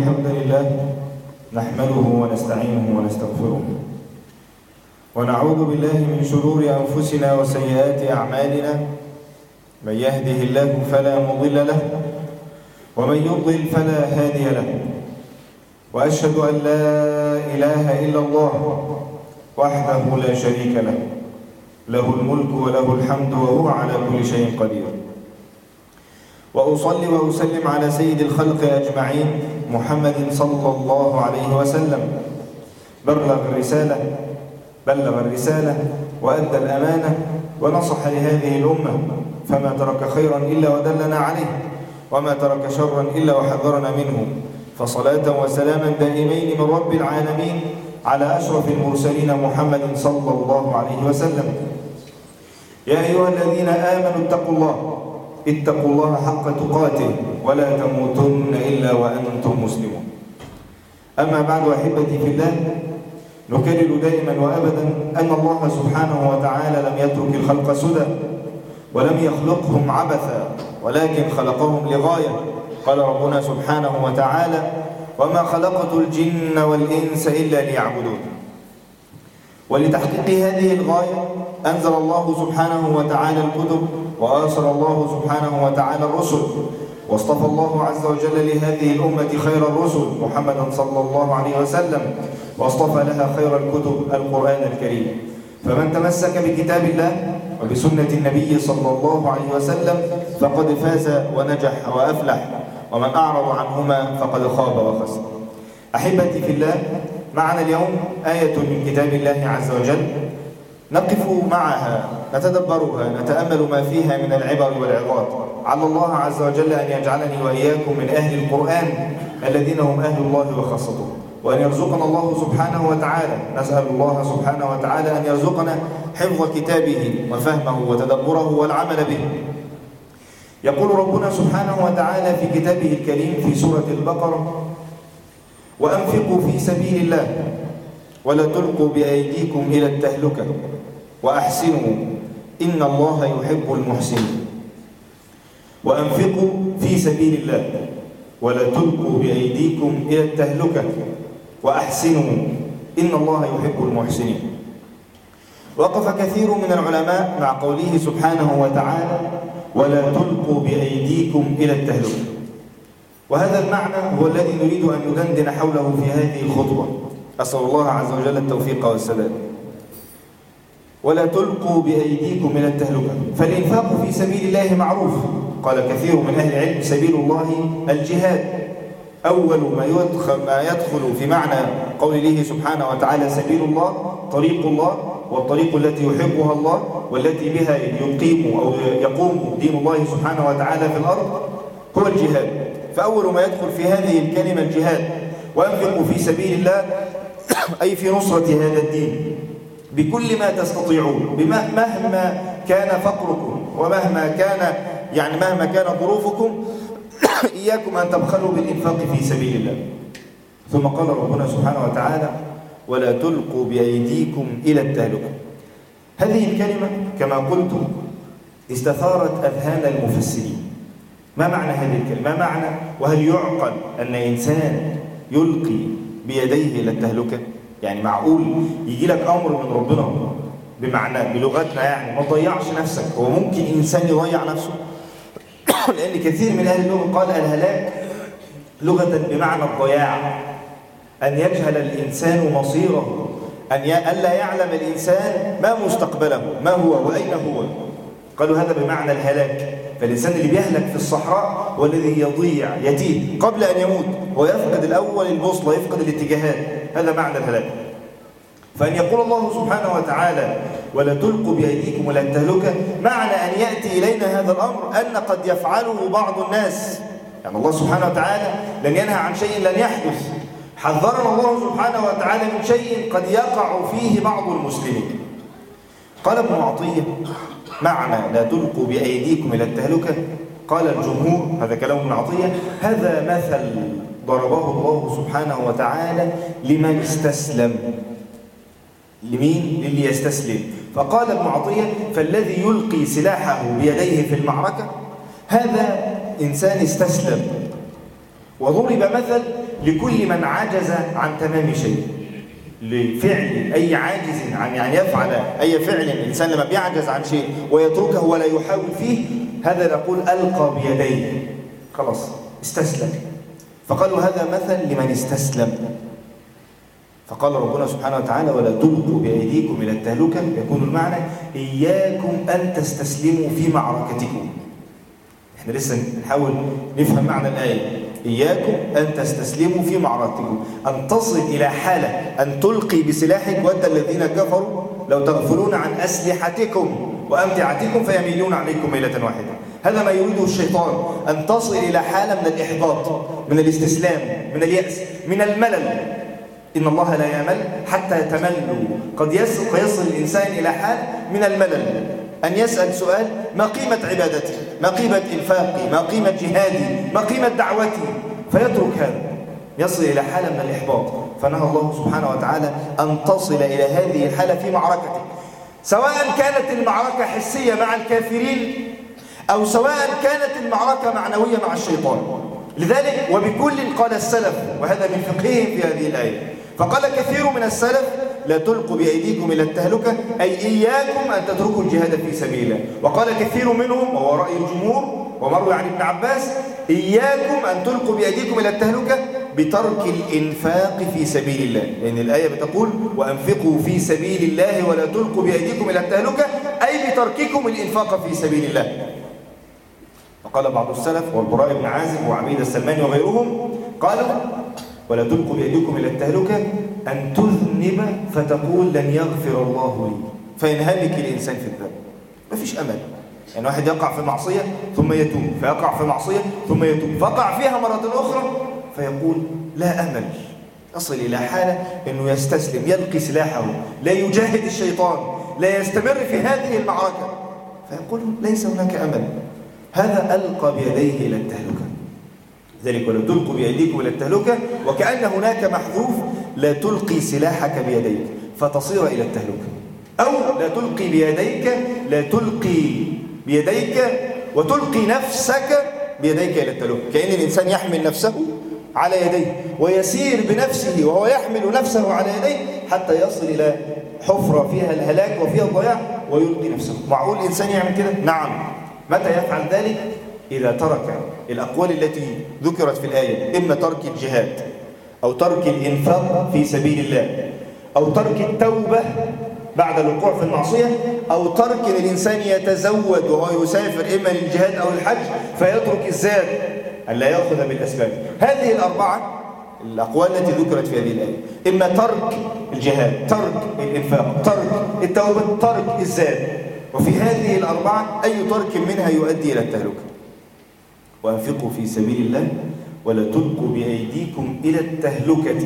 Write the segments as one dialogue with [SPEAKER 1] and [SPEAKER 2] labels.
[SPEAKER 1] الحمد لله نحمده ونستعينه ونستغفره ونعوذ بالله من شرور أنفسنا وسيئات أعمالنا. من يهده الله فلا مضل له ومن يضلل فلا هادي له، وأشهد أن لا إله إلا الله وحده لا شريك له، له الملك وله الحمد وهو على كل شيء قدير. وأصلي وأسلم على سيد الخلق أجمعين محمد صلى الله عليه وسلم. بلغ الرسالة وأدى الأمانة ونصح لهذه الأمة، فما ترك خيرا إلا ودلنا عليه، وما ترك شرا إلا وحذرنا منه. فصلاة وسلاما دائمين من رب العالمين على أشرف المرسلين محمد صلى الله عليه وسلم. يا أيها الذين آمنوا اتقوا الله حق تقاته ولا تموتن إلا وأنتم مسلمون. أما بعد، أحبتي في الله، نكرر دائما وأبدا أن الله سبحانه وتعالى لم يترك الخلق سدى ولم يخلقهم عبثا، ولكن خلقهم لغاية. قال ربنا سبحانه وتعالى: وما خلقت الجن والإنس إلا ليعبدون. ولتحقيق هذه الغاية أنزل الله سبحانه وتعالى الكتب، وأرسل الله سبحانه وتعالى الرسل، واصطفى الله عز وجل لهذه الأمة خير الرسل محمدا صلى الله عليه وسلم، واصطفى لها خير الكتب القرآن الكريم. فمن تمسك بكتاب الله وبسنة النبي صلى الله عليه وسلم فقد فاز ونجح وأفلح، ومن أعرض عنهما فقد خاب وخسر. أحبتي في الله، معنا اليوم آية من كتاب الله عز وجل نقف معها، نتدبرها، نتأمل ما فيها من العبر والعظات. على الله عز وجل أن يجعلني وإياكم من أهل القرآن الذين هم أهل الله وخاصته، وأن يرزقنا الله سبحانه وتعالى، نسأل الله سبحانه وتعالى أن يرزقنا حفظ كتابه وفهمه وتدبره والعمل به. يقول ربنا سبحانه وتعالى في كتابه الكريم في سورة البقرة: وأنفقوا في سبيل الله ولا تلقوا بأيديكم إلى التهلكة وأحسنوا إن الله يحب المحسنين. وأنفقوا في سبيل الله ولا تلقوا بأيديكم إلى التهلكة وأحسنوا إن الله يحب المحسنين. وقف كثير من العلماء مع قوله سبحانه وتعالى: ولا تلقوا بأيديكم إلى التهلكة. وهذا المعنى هو الذي نريد أن ندندن حوله في هذه الخطبة. أسأل الله عز وجل التوفيق والسداد. ولا تلقوا بأيديكم إلى التهلكة، فالإنفاق في سبيل الله معروف. قال كثير من أهل العلم: سبيل الله الجهاد. أول ما يدخل في معنى قوله سبحانه وتعالى سبيل الله طريق الله، والطريق التي يحبها الله والتي بها يقوم دين الله سبحانه وتعالى في الأرض هو الجهاد. فأول ما يدخل في هذه الكلمة الجهاد. وأنفقوا في سبيل الله أي في نصرة هذا الدين بكل ما تستطيعون، مهما كان فقركم ومهما كان ظروفكم إياكم أن تبخلوا بالإنفاق في سبيل الله. ثم قال ربنا سبحانه وتعالى: ولا تلقوا بأيديكم إلى التهلكة. هذه الكلمة كما قلت استثارت أذهان المفسرين. ما معنى هذه الكلمة؟ ما معنى وهل يعقل أن إنسان يلقي بيديه إلى التهلكة؟ يعني معقول يجي لك أمر من ربنا بمعنى بلغتنا يعني ما تضيعش نفسك؟ هو ممكن إنسان يضيع نفسه؟ لأن كثير من أهل اللغة قال الهلاك لغة بمعنى الضياع، أن يجهل الإنسان مصيره، ألا يعلم الإنسان ما مستقبله، ما هو وأين هو. قالوا هذا بمعنى الهلاك. فالإنسان اللي بيهلك في الصحراء هو الذي يضيع يتيه قبل أن يموت، ويفقد الأول البوصلة، يفقد الاتجاهات. هذا معنى الهلاك. فأن يقول الله سبحانه وتعالى: ولا تلقوا بأيديكم إلى التهلكة، معنى أن يأتي إلينا هذا الأمر أن قد يفعله بعض الناس. يعني الله سبحانه وتعالى لن ينهى عن شيء لن يحدث، حذرنا الله سبحانه وتعالى من شيء قد يقع فيه بعض المسلمين. قال ابن عطية: معنى لا تلقوا بأيديكم إلى التهلكة، قال الجمهور، هذا كلام ابن عطية، هذا مثل ضربه الله سبحانه وتعالى لمن استسلم. لمين؟ للي يستسلم. فقال ابن عطية: فالذي يلقي سلاحه بيديه في المعركة هذا إنسان استسلم، وضرب مثل لكل من عجز عن تمام شيء، لفعل أي عاجز عن يعني يفعل أي فعل. الإنسان لما بيعجز عن شيء ويتركه ولا يحاول فيه، هذا نقول ألقى بيديه، خلاص استسلم. فقالوا هذا مثل لمن استسلم. فقال ربنا سبحانه وتعالى ولا تلقوا بأيديكم إلى التهلكة، يكون المعنى إياكم أن تستسلموا في معركتكم. احنا لسه نحاول نفهم معنى الآية. إياكم أن تستسلموا في معركتكم، أن تصل إلى حالة أن تلقي بسلاحك ود الذين كفروا لو تغفلون عن أسلحتكم وأمتعتكم فيميلون عليكم ميلة واحدة. هذا ما يريده الشيطان، أن تصل إلى حالة من الإحباط، من الاستسلام، من اليأس، من الملل. إن الله لا يمل حتى تملوا. قد يصل الإنسان إلى حال من الملل، أن يسأل سؤال: ما قيمة عبادتي؟ ما قيمة إنفاقي؟ ما قيمة جهادي؟ ما قيمة دعوتي؟ فيترك هذا، يصل إلى حالة من الإحباط. فنهى الله سبحانه وتعالى أن تصل إلى هذه الحالة في معركتك، سواء كانت المعركة حسية مع الكافرين أو سواء كانت المعركة معنوية مع الشيطان. لذلك وبكل قال السلف، وهذا من فقههم في هذه الآية، فقال كثير من السلف: لا تلقوا بأيديكم إلى التهلكة، أي إياكم أن تتركوا الجهاد في سبيل الله. وقال كثير منهم، وهو رأي الجمهور ومروي عن ابن عباس: إياكم أن تلقوا بأيديكم إلى التهلكة بترك الإنفاق في سبيل الله، لأن الآية بتقول: وأنفقوا في سبيل الله ولا تلقوا بأيديكم إلى التهلكة، أي بترككم الإنفاق في سبيل الله. وقال بعض السلف والبراء بن عازب وعبيد السلماني وغيرهم قالوا: ولا تلقوا بأيديكم إلى التهلكة أن تذنب فتقول لن يغفر الله لي، فينهمك الإنسان في الذنب، ما فيش أمل. يعني واحد يقع في معصية ثم يتوب، فيقع في معصية ثم يتوب، فقع فيها مرة أخرى فيقول لا أمل. يصل إلى حالة أنه يستسلم، يلقي سلاحه، لا يجاهد الشيطان، لا يستمر في هذه المعركة، فيقول ليس هناك أمل. هذا ألقى بيديه إلى التهلكة. ذلك ولا تلقوا بأيديكم إلى التهلكة، وكأن هناك محذوف: لا تلقي سلاحك بيديك فتصير إلى التهلكة، أو لا تلقي بيديك، لا تلقي بيديك وتلقي نفسك بيديك إلى التهلكة. كأن الإنسان يحمل نفسه على يديه ويسير بنفسه وهو يحمل نفسه على يديه حتى يصل إلى حفرة فيها الهلاك وفيها الضياع ويلقي نفسه. معقول الإنسان يعمل كده؟ نعم. متى يفعل ذلك؟ إذا ترك الأقوال التي ذكرت في الآية، إما ترك الجهاد أو ترك الإنفاق في سبيل الله أو ترك التوبة بعد الوقوع في المعصية أو ترك الإنسان يتزود وهو يسافر إما للجهاد أو الحج فيترك الزاد ألا يأخذ بالأسباب. هذه الأربعة الأقوال التي ذكرت في هذه الآية، إما ترك الجهاد، ترك الإنفاق، ترك التوبة، ترك الزاد. وفي هذه الأربعة أي ترك منها يؤدي إلى التهلكة. وأنفقوا في سبيل الله ولا تلقوا بأيديكم إلى التهلكة.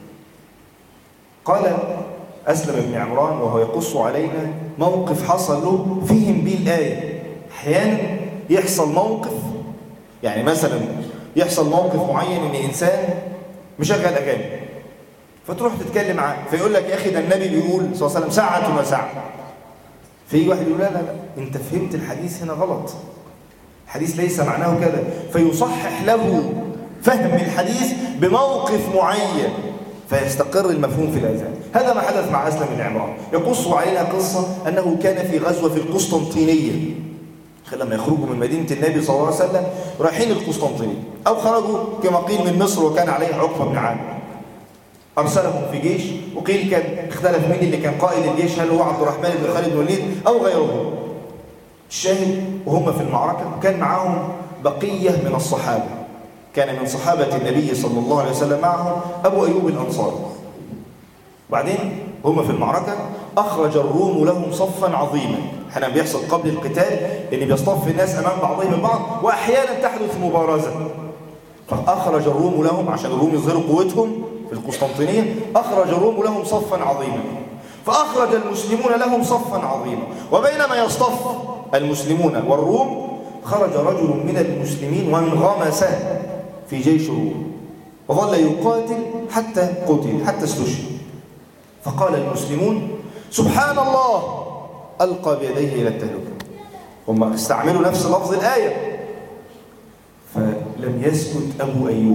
[SPEAKER 1] قال أسلم بن عمران وهو يقص علينا موقف حصل له فهم به الآية. أحيانا يحصل موقف، يعني مثلا يحصل موقف معين إن إنسان مشغل أغاني، فتروح تتكلم معاه فيقول لك: يا أخي ده النبي بيقول صلى الله عليه وسلم ساعة وساعة. فيجي واحد يقول: لا لا لا، أنت فهمت الحديث هنا غلط، الحديث ليس معناه كذا، فيصحح له فهم الحديث بموقف معين فيستقر المفهوم في الأذهان. هذا ما حدث مع أسلم بن عمران. يقص علينا قصة أنه كان في غزوة في القسطنطينية، لما يخرجوا من مدينة النبي صلى الله عليه وسلم رايحين القسطنطينية، أو خرجوا كما قيل من مصر وكان عليه عقبة بن عامر، أرسلهم في جيش، وقيل كان اختلف مين اللي كان قائد الجيش، هل هو عبد الرحمن بن خالد بن الوليد أو غيره. الشاهد وهم في المعركة كان معهم بقية من الصحابة، كان من صحابة النبي صلى الله عليه وسلم معهم أبو أيوب الأنصاري. وبعدين هم في المعركة أخرج الروم لهم صفا عظيما. حين بيحصل قبل القتال إن بيصطف الناس أمام بعضهم البعض، وأحيانا تحدث مبارزة، فأخرج الروم لهم عشان الروم يظهروا قوتهم في القسطنطينية، أخرج الروم لهم صفا عظيما، فأخرج المسلمون لهم صفا عظيما. وبينما يصطف المسلمون والروم خرج رجل من المسلمين وانغمس في جيش الروم وظل يقاتل حتى قتل، حتى استشهد. فقال المسلمون: سبحان الله، ألقى بيديه إلى التهلكة. هم استعملوا نفس لفظ الآية. فلم يسكت أبو أيوب،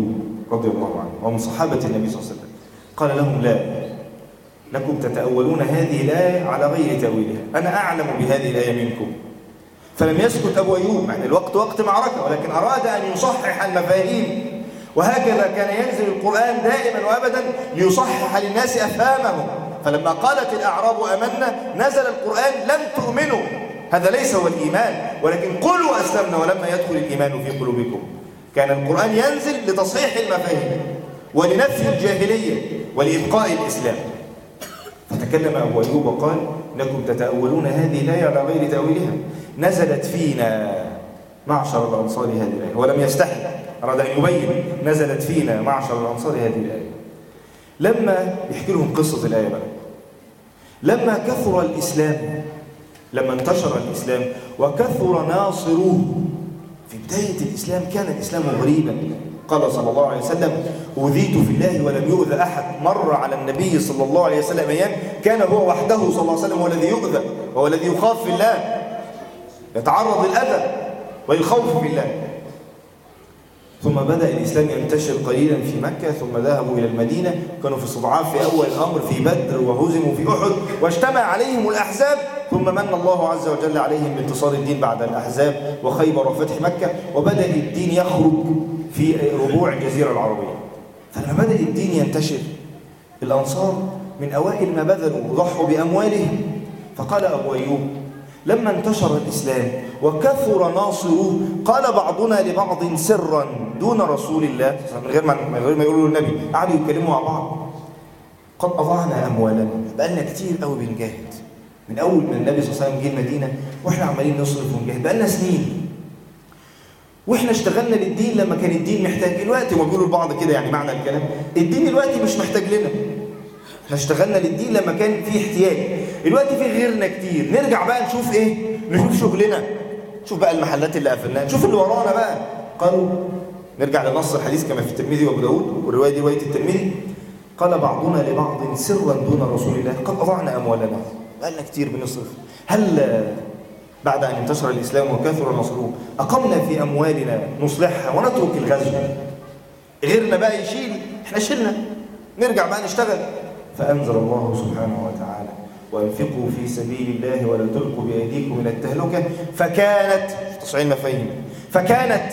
[SPEAKER 1] رضي الله عنه ومن صحابة النبي صلى الله عليه وسلم، قال لهم: لا، لكم تتأولون هذه الآية على غير تأويلها، أنا أعلم بهذه الآية منكم. فلم يسكت أبو أيوب، يعني الوقت وقت معركة، ولكن أراد أن يصحح المفاهيم. وهكذا كان ينزل القرآن دائما وأبدا ليصحح للناس أفهامهم. فلما قالت الأعراب آمنا نزل القرآن: لم تؤمنوا، هذا ليس هو الإيمان، ولكن قولوا أسلمنا ولما يدخل الإيمان في قلوبكم. كان القرآن ينزل لتصحيح المفاهيم ولنفي الجاهلية ولإبقاء الإسلام. فتكلم أبو أيوب وقال: إنكم تتأولون هذه الآية على غير تأويلها، نزلت فينا معشر الأنصار هذه الآية. ولم يستحي، أراد أن يبين: نزلت فينا معشر الأنصار هذه الآية. لما يحكي لهم قصة الآية بقى، لما كثر الإسلام، لما انتشر الإسلام وكثر ناصروه، في بداية الإسلام كان الإسلام غريبا. قال صلى الله عليه وسلم: أوذيت في الله ولم يؤذى أحد. مر على النبي صلى الله عليه وسلم أيام كان هو وحده صلى الله عليه وسلم هو الذي يؤذى، وهو الذي يخاف في الله، يتعرض للأذى والخوف في الله. ثم بدأ الإسلام ينتشر قليلا في مكة، ثم ذهبوا إلى المدينة، كانوا في استضعاف في أول الأمر في بدر، وهزموا في أحد، واجتمع عليهم الأحزاب، ثم من الله عز وجل عليهم بانتصار الدين بعد الأحزاب وخيبر وفتح مكة، وبدأ الدين يخرج في ربوع الجزيرة العربية. فلما بدأ الدين ينتشر، الأنصار من أوائل ما بذلوا وضحوا بأموالهم. فقال أبو أيوب: لما انتشر الإسلام وكثر ناصروه، قال بعضنا لبعض سرا دون رسول الله، من غير ما يقولوا للنبي، قعدوا يتكلموا مع بعض: قد أضعنا أموالنا، بقالنا كتير قوي بنجاهد من أول ما النبي صلى الله عليه وسلم جه المدينة وإحنا عمالين نصرف ونجاهد، بقالنا سنين، وإحنا اشتغلنا للدين لما كان الدين محتاج. دلوقتي ما بيقولوا لبعض كده، يعني معنى الكلام الدين دلوقتي مش محتاج لنا، احنا اشتغلنا للدين لما كان فيه احتياج، دلوقتي في غيرنا كتير، نرجع بقى نشوف ايه؟ نشوف شغلنا، نشوف بقى المحلات اللي قفلناها، نشوف اللي ورانا بقى. قالوا، نرجع لنص الحديث كما في الترمذي وابو داود، والروايه دي روايه الترمذي: قال بعضنا لبعض سرا دون رسول الله قد اضعنا اموالنا، بقالنا كتير بنصرف، هل بعد ان انتشر الاسلام وكثر نصره اقمنا في اموالنا نصلحها ونترك الغزو؟ غيرنا بقى يشيل، احنا شلنا، نرجع بقى نشتغل. فأنزل الله سبحانه وتعالى: وأنفقوا في سبيل الله ولا تلقوا بأيديكم إلى التهلكة. فكانت تصحيح المفاهيم، فكانت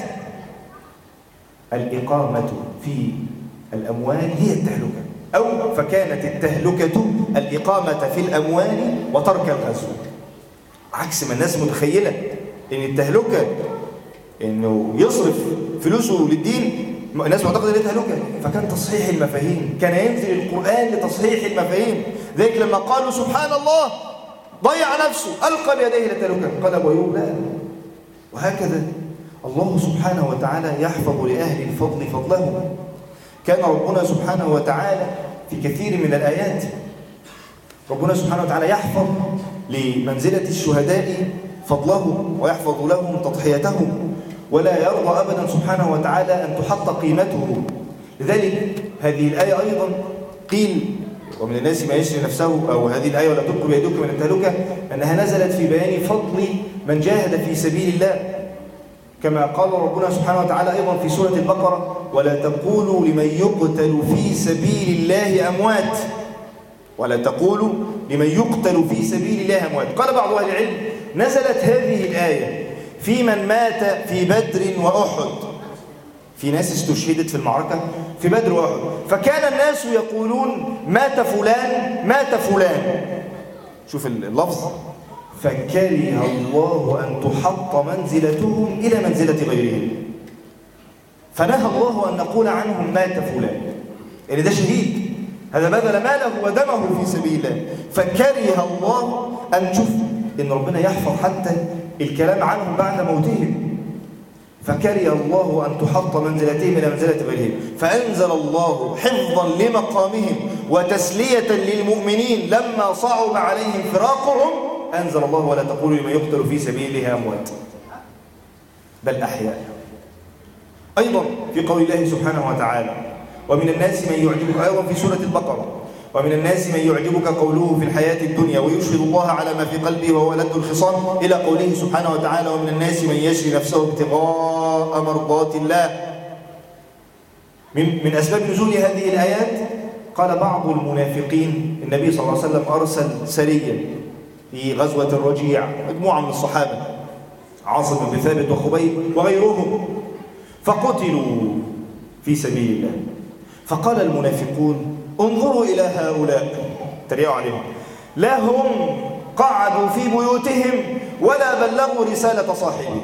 [SPEAKER 1] الإقامة في الأموال هي التهلكة، أو فكانت التهلكة الإقامة في الأموال وترك الغزو. عكس ما الناس متخيلة إن التهلكة إنه يصرف فلوسه للدين، الناس معتقدة ان تهلكة. فكان تصحيح المفاهيم، كان ينزل القرآن لتصحيح المفاهيم. ذلك لما قالوا سبحان الله ضيع نفسه ألقى بيديه للتهلكة، قال أبو أيوب: لا. وهكذا الله سبحانه وتعالى يحفظ لأهل الفضل فضلهم. كان ربنا سبحانه وتعالى في كثير من الآيات، ربنا سبحانه وتعالى يحفظ لمنزلة الشهداء فضلهم ويحفظ لهم تضحيتهم، ولا يرضى أبدا سبحانه وتعالى أن تحط قيمته. لذلك هذه الآية أيضا قيل: ومن الناس ما يشري نفسه، أو هذه الآية ولا تلقوا بأيديكم من التهلكة، أنها نزلت في بيان فضل من جاهد في سبيل الله، كما قال ربنا سبحانه وتعالى أيضا في سورة البقرة: ولا تقولوا لمن يقتل في سبيل الله أموات، ولا تقولوا لمن يقتل في سبيل الله أموات. قال بعض أهل العلم: نزلت هذه الآية في من مات في بدر وأحد، في ناس استشهدت في المعركة في بدر وأحد، فكان الناس يقولون: مات فلان مات فلان. شوف اللفظ: فكره الله أن تحط منزلتهم إلى منزلة غيرهم، فنهى الله أن نقول عنهم مات فلان، يعني ده شهيد، هذا بذل ماله ودمه في سبيل الله. فكره الله أن تشوف إن ربنا يحفظ حتى الكلام عنهم بعد موتهم، فكره الله أن تحط منزلتهم إلى منزلة غيرهم، فأنزل الله حفظا لمقامهم وتسلية للمؤمنين لما صعب عليهم فراقهم، أنزل الله: ولا تقولوا لمن يقتل في سبيله أموات بل أحياء. أيضا في قول الله سبحانه وتعالى: ومن الناس من يعجبك، أيضا في سورة البقرة: ومن الناس من يعجبك قوله في الحياة الدنيا ويشهد الله على ما في قلبه وهو ألد الخصام، إلى قوله سبحانه وتعالى: ومن الناس من يشري نفسه ابتغاء مرضات الله. من أسباب نزول هذه الآيات قال بعض المنافقين النبي صلى الله عليه وسلم أرسل سريا في غزوة الرجيع مجموعة من الصحابة عاصم بن ثابت وخبيب وغيرهم فقتلوا في سبيل الله. فقال المنافقون انظروا إلى هؤلاء، تريقوا عليهم، لا هم قعدوا في بيوتهم ولا بلغوا رسالة صاحبهم.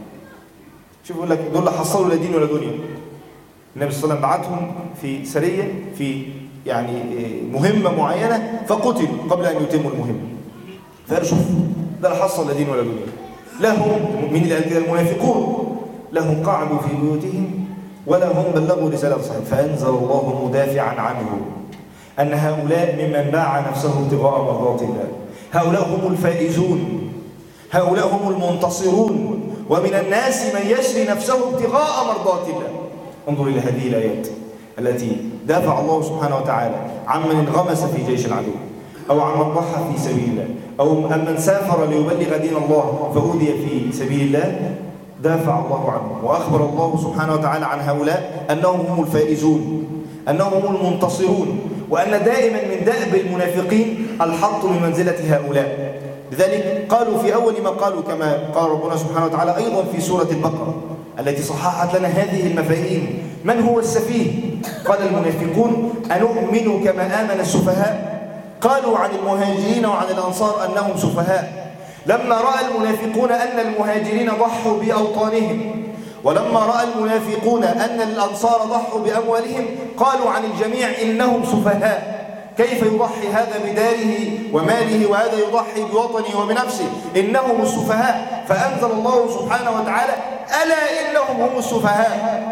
[SPEAKER 1] شوفوا لك دول حصلوا لا دين ولا دنيا. النبي صلى الله عليه وسلم بعتهم في سرية في يعني مهمة معينة فقتلوا قبل أن يتموا المهمة. فقالوا شوف ده لا حصل لا دين ولا دنيا، لهم من المنافقون لهم قعدوا في بيوتهم ولا هم بلغوا رسالة صاحبهم. فأنزل الله مدافعا عنه أن هؤلاء ممن باع نفسه ابتغاء مرضات الله، هؤلاء هم الفائزون، هؤلاء هم المنتصرون، ومن الناس من يشري نفسه ابتغاء مرضات الله. انظر إلى هذه الآيات التي دافع الله سبحانه وتعالى عمن انغمس في جيش العدو أو عمن ضحى في سبيل الله أو من سافر ليبلغ دين الله فأوذي في سبيل الله. دافع الله عنه وأخبر الله سبحانه وتعالى عن هؤلاء أنهم هم الفائزون، أنهم هم المنتصرون، وأن دائما من دأب المنافقين الحط بمنزلة هؤلاء. لذلك قالوا في أول ما قالوا كما قال ربنا سبحانه وتعالى أيضا في سورة البقرة التي صححت لنا هذه المفاهيم: من هو السفيه؟ قال المنافقون أنؤمن كما آمن السفهاء؟ قالوا عن المهاجرين وعن الأنصار أنهم سفهاء. لما رأى المنافقون أن المهاجرين ضحوا بأوطانهم، ولما رأى المنافقون أن الأنصار ضحوا بأموالهم، قالوا عن الجميع إنهم سفهاء. كيف يضحي هذا بداره وماله وهذا يضحي بوطنه وبنفسه؟ إنهم السفهاء. فأنزل الله سبحانه وتعالى: ألا إنهم هم السفهاء.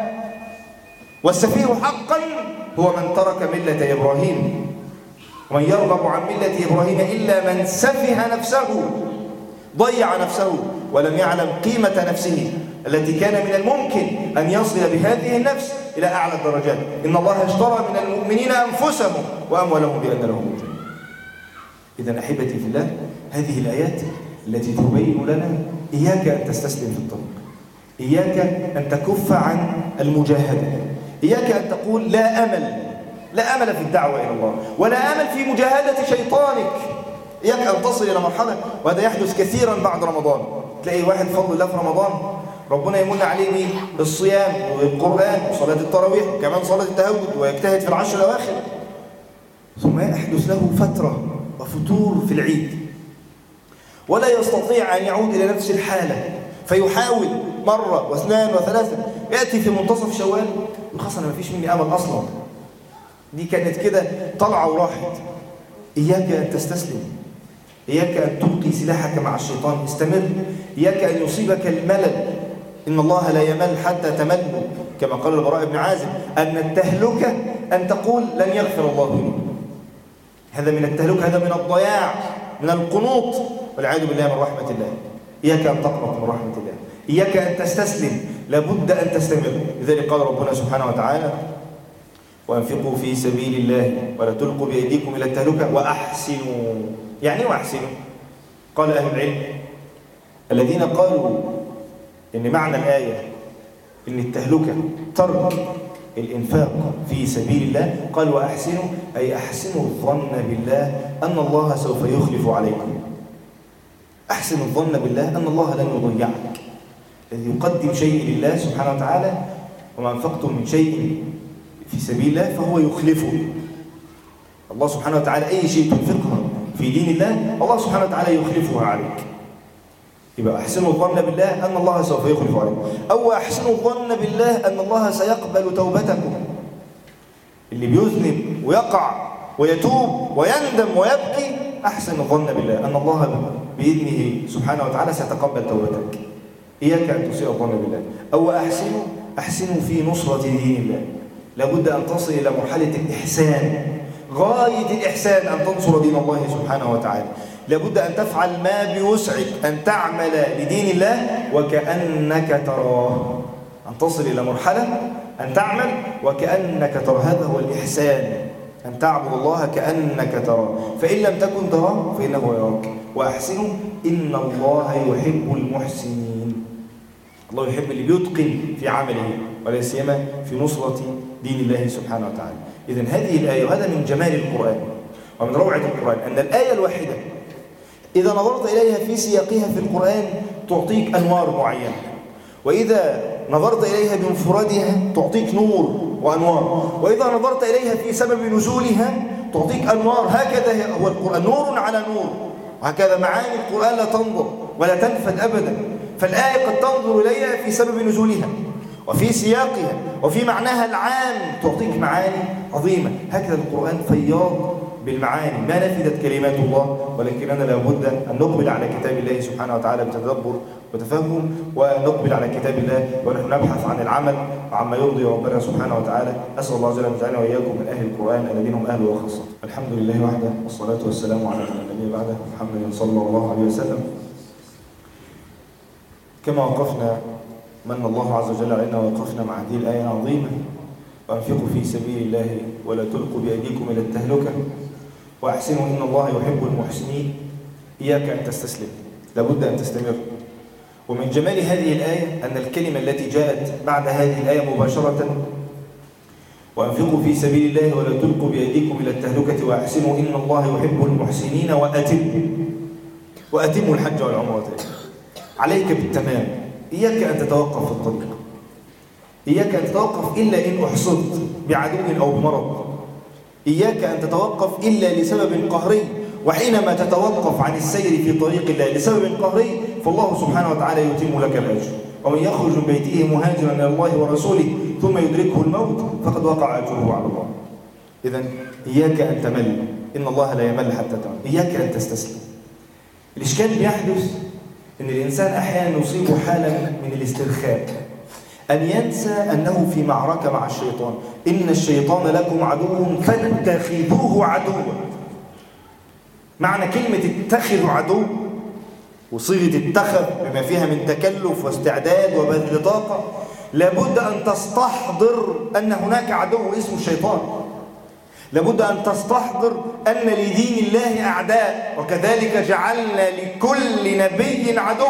[SPEAKER 1] والسفيه حقا هو من ترك ملة إبراهيم، ومن يرغب عن ملة إبراهيم إلا من سفه نفسه، ضيع نفسه ولم يعلم قيمة نفسه التي كان من الممكن أن يصل بهذه النفس إلى أعلى الدرجات. إن الله اشترى من المؤمنين أنفسهم وأموالهم بأن لهم الجنة. إذن أحبتي في الله، هذه الآيات التي تبين لنا إياك أن تستسلم في الطريق، إياك أن تكف عن المجاهدة، إياك أن تقول لا أمل في الدعوة إلى الله، ولا أمل في مجاهدة شيطانك. إياك أن تصل إلى مرحلة، وهذا يحدث كثيرا بعد رمضان، تلاقي واحد بفضل الله في رمضان ربنا يمن عليه بالصيام والقرآن وصلاة التراويح وكمان صلاة التهجد ويجتهد في العشر الأواخر، ثم يحدث له فترة وفتور في العيد ولا يستطيع أن يعود إلى نفس الحالة، فيحاول مرة واثنان وثلاثة، يأتي في منتصف شوال خلاص أنا ما فيش مني أمل أصلا، دي كانت كده طلعة وراحت. إياك أن تستسلم، إياك أن تلقي سلاحك مع الشيطان، استمر. إياك أن يصيبك الملل، إن الله لا يمل حتى تمل، كما قال البراء بن عازب أن التهلكة أن تقول لن يغفر الله لي. هذا من التهلكة، هذا من الضياع، من القنوط والعياذ بالله من رحمة الله. إياك أن تقنط من رحمة الله، إياك أن تستسلم، لابد أن تستمر. لذلك قال ربنا سبحانه وتعالى: وأنفقوا في سبيل الله ولا تلقوا بأيديكم إلى التهلكة وأحسنوا. يعني وأحسنوا؟ قال أهل العلم الذين قالوا إن معنى الآية إن التهلكة ترك الإنفاق في سبيل الله، قال وأحسنوا أي أحسنوا الظن بالله أن الله سوف يخلف عليكم. أحسن الظن بالله أن الله لن يضيعك. الذي يقدم شيء لله سبحانه وتعالى: وما أنفقتم من شيء في سبيل الله فهو يخلفه. الله سبحانه وتعالى أي شيء تنفقه في دين الله الله سبحانه وتعالى يخلفها عليك. يبقى أحسنوا الظن بالله أن الله سوف يخلف عليكم، أو أحسنوا الظن بالله أن الله سيقبل توبتكم. اللي بيذنب ويقع ويتوب ويندم ويبكي أحسن الظن بالله أن الله بإذنه سبحانه وتعالى سيتقبل توبتك. إياك أن تسيء الظن بالله. أو أحسنوا في نصرة دين الله. لابد أن تصل إلى مرحلة الإحسان، غاية الإحسان أن تنصر دين الله سبحانه وتعالى. لابد أن تفعل ما بوسعك، أن تعمل لدين الله وكأنك تراه. أن تصل إلى مرحلة أن تعمل وكأنك تراه، هذا هو الإحسان، أن تعبد الله كأنك تراه، فإن لم تكن تراه فإنه يراك. وأحسنوا إن الله يحب المحسنين. الله يحب اللي بيتقن في عمله. ولا سيما في نصرة دين الله سبحانه وتعالى. إذن هذه الآية، وهذا من جمال القرآن ومن روعة القرآن، أن الآية الواحدة إذا نظرت إليها في سياقها في القرآن تعطيك أنوار معينة، وإذا نظرت إليها بانفرادها تعطيك نور وأنوار، وإذا نظرت إليها في سبب نزولها تعطيك أنوار. هكذا هو القرآن، نور على نور. وهكذا معاني القرآن لا تنظر ولا تنفد أبدا. فالآية قد تنظر إليها في سبب نزولها وفي سياقها وفي معناها العام تعطيك معاني عظيمة. هكذا القرآن فياض بالمعاني، ما نفدت كلمات الله، ولكننا لابد أن نقبل على كتاب الله سبحانه وتعالى بتدبر وتفهم، ونقبل على كتاب الله ونحن نبحث عن العمل وعما يرضي ربنا سبحانه وتعالى. أسأل الله جل وعلا وإياكم من أهل القرآن الذين هم أهله وخاصته. الحمد لله وحده، والصلاة والسلام على النبي بعده محمد صلى الله عليه وسلم. كما وقفنا من الله عز وجل علينا ووقفنا مع هذه الآية العظيمة: وأنفقوا في سبيل الله ولا تلقوا بأيديكم إلى التهلكة وأحسنوا إن الله يحب المحسنين. إياك أن تستسلم، لابد أن تستمر. ومن جمال هذه الآية أن الكلمة التي جاءت بعد هذه الآية مباشرة: وأنفقوا في سبيل الله ولا تلقوا بأيديكم إلى التهلكة وأحسنوا إن الله يحب المحسنين وأتموا الحج والعمرة. عليك بالتمام، إياك أن تتوقف في الطريق، إياك أن تتوقف إلا إن أحصدت بعدو أو بمرض، إياك أن تتوقف إلا لسبب قهري. وحينما تتوقف عن السير في طريق الله لسبب قهري فالله سبحانه وتعالى يتم لك الأجر. ومن يخرج من بيته مهاجرا إلى الله ورسوله ثم يدركه الموت فقد وقع أجره على الله. إذن إياك أن تمل، إن الله لا يمل حتى تمل. إياك أن تستسلم. الإشكال بيحدث إن الإنسان أحيانا يصيبه حالة من الاسترخاء، أن ينسى أنه في معركة مع الشيطان. إن الشيطان لكم عدو فاتخذوه عدوا. معنى كلمة اتخذوا عدو وصيغة اتخذ بما فيها من تكلف واستعداد وبذل طاقة، لابد أن تستحضر أن هناك عدو اسمه الشيطان. لابد أن تستحضر أن لدين الله أعداء، وكذلك جعلنا لكل نبي عدو،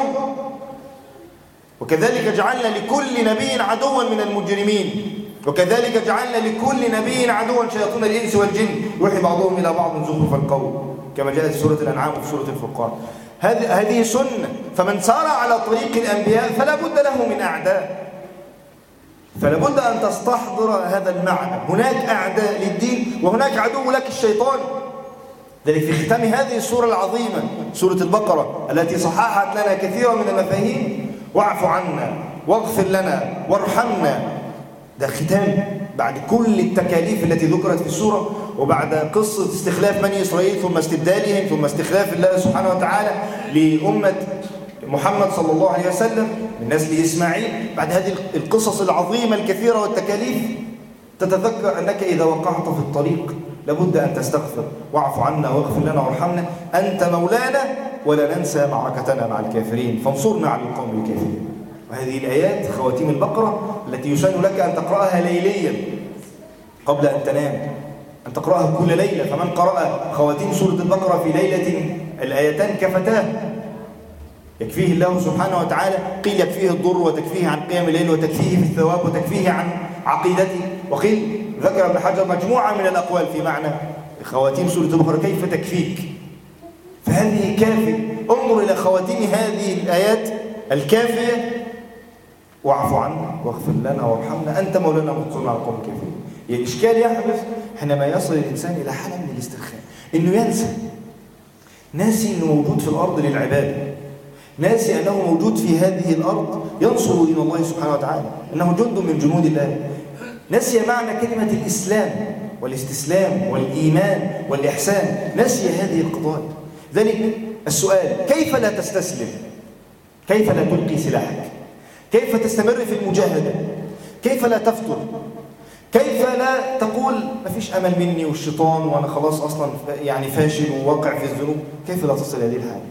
[SPEAKER 1] وكذلك جعلنا لكل نبي عدوا من المجرمين، وكذلك جعلنا لكل نبي عدوا شياطين الإنس والجن يوحي بعضهم إلى بعض زخرف القول، كما جاءت في سورة الأنعام وفي سورة الفرقان. هذه سنة. فمن سار على طريق الأنبياء فلا بد له من أعداء، فلا بد أن تستحضر هذا المعنى. هناك أعداء للدين وهناك عدو لك الشيطان. ذلك في ختام هذه السورة العظيمة سورة البقرة التي صححت لنا كثيرا من المفاهيم: واعف عنا واغفر لنا وارحمنا. ده ختام بعد كل التكاليف التي ذكرت في السورة، وبعد قصة استخلاف بني إسرائيل ثم استبدالهم ثم استخلاف الله سبحانه وتعالى لأمة محمد صلى الله عليه وسلم من نسل إسماعيل. بعد هذه القصص العظيمة الكثيرة والتكاليف تتذكر أنك إذا وقعت في الطريق لابد أن تستغفر: واعف عنا واغفر لنا وارحمنا، أنت مولانا ولا ننسى معركتنا مع الكافرين فانصرنا على القوم الكافرين. وهذه الآيات خواتيم البقرة التي يسن لك أن تقرأها ليليا قبل أن تنام، أن تقرأها كل ليلة. فمن قرأ خواتيم سورة البقرة في ليلة الآيتان كفتاه، يكفيه الله سبحانه وتعالى. قيل يكفيه الضر وتكفيه عن قيام الليل وتكفيه في الثواب وتكفيه عن عقيدته، وقيل ذكر ابن حجر مجموعة من الأقوال في معنى خواتيم سورة البقرة كيف تكفيك. فهذه كافية. انظر إلى خواتيم هذه الآيات الكافية: واعف عنا واغفر لنا وارحمنا أنت مولانا وانصرنا على القوم الكافرين. الإشكال يحدث حينما يصل الإنسان إلى حالة من الاسترخاء، إنه ينسى، ناسي إنه موجود في الأرض للعبادة، ناسي أنه موجود في هذه الأرض ينصر دين الله سبحانه وتعالى، أنه جند من جنود الله. نسي معنى كلمة الإسلام والاستسلام والإيمان والإحسان، نسي هذه القضايا. ذلك السؤال: كيف لا تستسلم؟ كيف لا تلقي سلاحك؟ كيف تستمر في المجاهدة؟ كيف لا تفتر؟ كيف لا تقول ما فيش أمل مني والشيطان وأنا خلاص أصلا يعني فاشل وواقع في الذنوب؟ كيف لا تصل هذه الحالة؟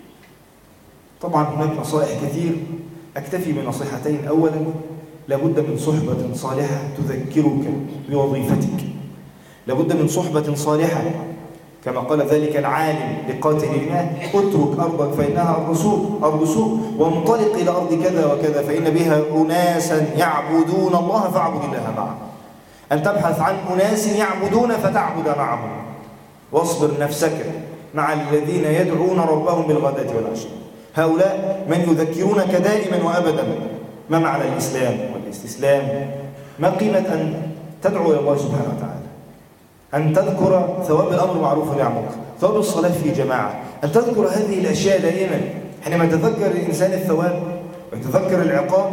[SPEAKER 1] طبعا هناك نصائح كثير، أكتفي بنصيحتين. أولا: لابد من صحبة صالحة تذكرك بوظيفتك. لابد من صحبة صالحة كما قال ذلك العالم لقاتل الماء: اترك أرضك فإنها أرض سوء وانطلق إلى أرض كذا وكذا فإن بها أناسا يعبدون الله فاعبد الله معهم. أن تبحث عن أناس يعبدون فتعبد معهم، واصبر نفسك مع الذين يدعون ربهم بالغداة والعشي. هؤلاء من يذكرونك دائما وأبدا ما معنى الإسلام والاستسلام، ما قيمة أن تدعو إلى الله سبحانه وتعالى، أن تذكر ثواب الأمر معروف والنهي عن المنكر، ثواب الصلاة في جماعة، أن تذكر هذه الأشياء دائما. حينما يتذكر الإنسان الثواب ويتذكر العقاب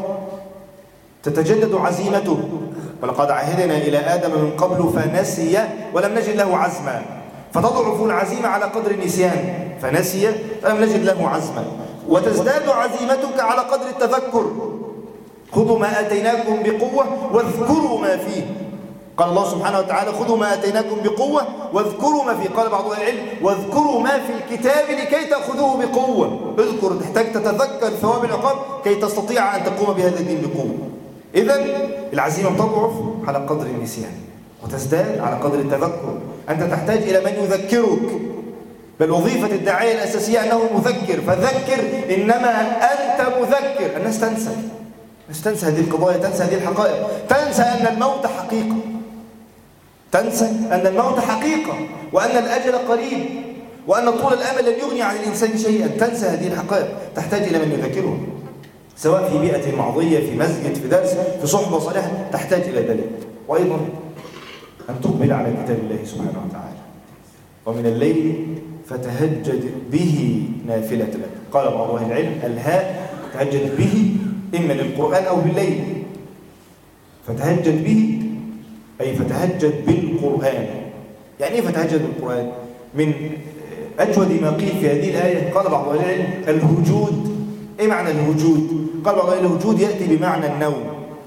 [SPEAKER 1] تتجدد عزيمته. ولقد عهدنا إلى آدم من قبل فنسي ولم نجد له عزما، فتضعف العزيمة على قدر النسيان، فنسي فلم نجد له عزما، وتزداد عزيمتك على قدر التذكر. خذوا ما آتيناكم بقوة واذكروا ما فيه. قال الله سبحانه وتعالى: خذوا ما آتيناكم بقوة واذكروا ما فيه. قال بعض أهل العلم: واذكروا ما في الكتاب لكي تأخذوه بقوة. اذكر، تحتاج تتذكر ثواب العقاب كي تستطيع أن تقوم بهذا الدين بقوة. إذن العزيمة تضعف على قدر النسيان وتزداد على قدر التذكر. أنت تحتاج إلى من يذكرك، بل وظيفة الداعية الأساسية أنه مذكر. فذكر، إنما أنت مذكر. الناس تنسى هذه القضايا، تنسى هذه الحقائق، تنسى أن الموت حقيقة، تنسى أن الموت حقيقة، وأن الأجل قريب، وأن طول الأمل لن يغني عن الإنسان شيئا. تنسى هذه الحقائق، تحتاج إلى من يذكره، سواء في بيئة معضية، في مسجد، في درس، في صحبة صالحة، تحتاج إلى ذلك. وأيضا أن تقبل على كتاب الله سبحانه وتعالى. ومن الليل فتهجد به نافلة لك. قال بعض أهل العلم: الهاء تهجد به إما للقرآن أو بالليل. فتهجد به أي فتهجد بالقرآن. يعني إيه فتهجد بالقرآن؟ من أجود ما قيل في هذه الآية قال بعض أهل العلم: الهجود. إيه معنى الهجود؟ قال بعض أهل الهجود يأتي بمعنى النوم.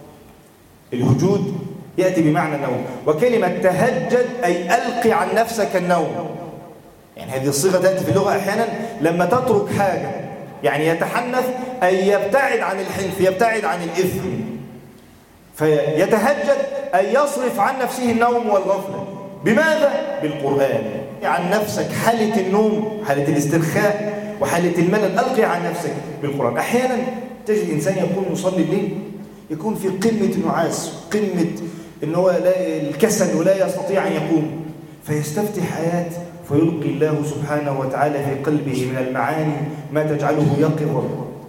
[SPEAKER 1] الهجود يأتي بمعنى النوم، وكلمة تهجد أي ألقي عن نفسك النوم. يعني هذه الصيغة تأتي في اللغة أحيانا لما تترك حاجة، يعني يتحنث أي يبتعد عن الحنث، يبتعد عن الإثم. فيتهجد أي يصرف عن نفسه النوم والغفلة. بماذا؟ بالقرآن. عن نفسك حالة النوم، حالة الاسترخاء وحالة الملل، ألقي عن نفسك بالقرآن. أحيانا تجد إنسان يكون يصلي الليل، يكون في قمة النعاس، قمة إن هو الكسل ولا يستطيع أن يقوم، فيستفتح آيات فيلقي الله سبحانه وتعالى في قلبه من المعاني ما تجعله يقظا.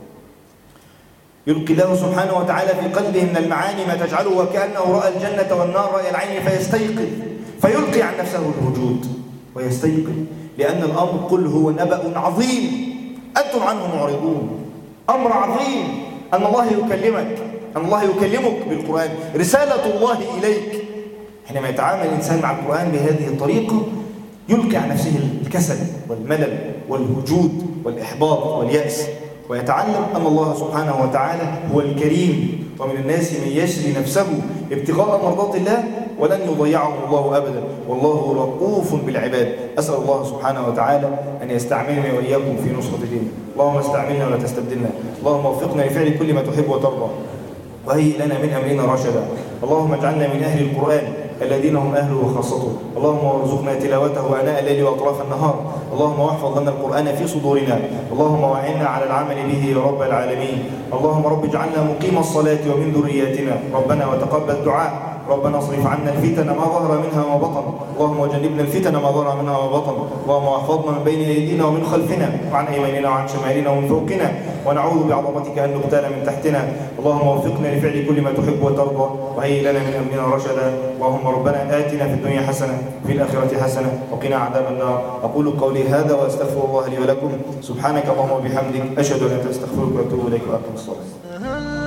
[SPEAKER 1] يلقي الله سبحانه وتعالى في قلبه من المعاني ما تجعله وكأنه رأى الجنة والنار رأي العين، فيستيقظ، فيلقي عن نفسه الوجود ويستيقظ. لأن الأمر قل هو نبأ عظيم أنتم عنه معرضون. أمر عظيم أن الله يكلمك، أن الله يكلمك بالقرآن، رسالة الله إليك. حينما يتعامل الإنسان مع القرآن بهذه الطريقة يلقي عن نفسه الكسل والملل والوجود والإحباط واليأس، ويتعلم أن الله سبحانه وتعالى هو الكريم، ومن الناس من يشري نفسه ابتغاء مرضات الله ولن يضيعه الله أبدا، والله رؤوف بالعباد. أسأل الله سبحانه وتعالى أن يستعملني وإياكم في نصرة دينه. اللهم استعملنا ولا تستبدلنا، اللهم وفقنا لفعل كل ما تحب وترضى، وهيئ لنا من أمرنا رشدا. اللهم اجعلنا من أهل القرآن الذين هم أهله وخاصته. اللهم وارزقنا تلاوته آناء الليل وأطراف النهار. اللهم واحفظ لنا القرآن في صدورنا. اللهم وعنا على العمل به يا رب العالمين. اللهم رب اجعلنا مقيم الصلاة ومن ذرياتنا. ربنا وتقبل دعاء. ربنا اصرف عنا الفتن ما ظهر منها وما بطن. اللهم وجنبنا الفتن ما ظهر منها وما بطن. اللهم احفظنا من بين ايدينا ومن خلفنا وعن ايماننا وعن شمالنا ومن فوقنا، ونعوذ بعظمتك ان نغتال من تحتنا. اللهم وفقنا لفعل كل ما تحب وترضى، وهيئ لنا من امرنا رشدا. اللهم ربنا آتنا في الدنيا حسنه وفي الاخره حسنه وقنا عذاب النار. اقول قولي هذا واستغفر الله لي ولكم. سبحانك اللهم وبحمدك، اشهد ان لا اله الا انت، استغفرك واتوب اليك، واقم الصلاه.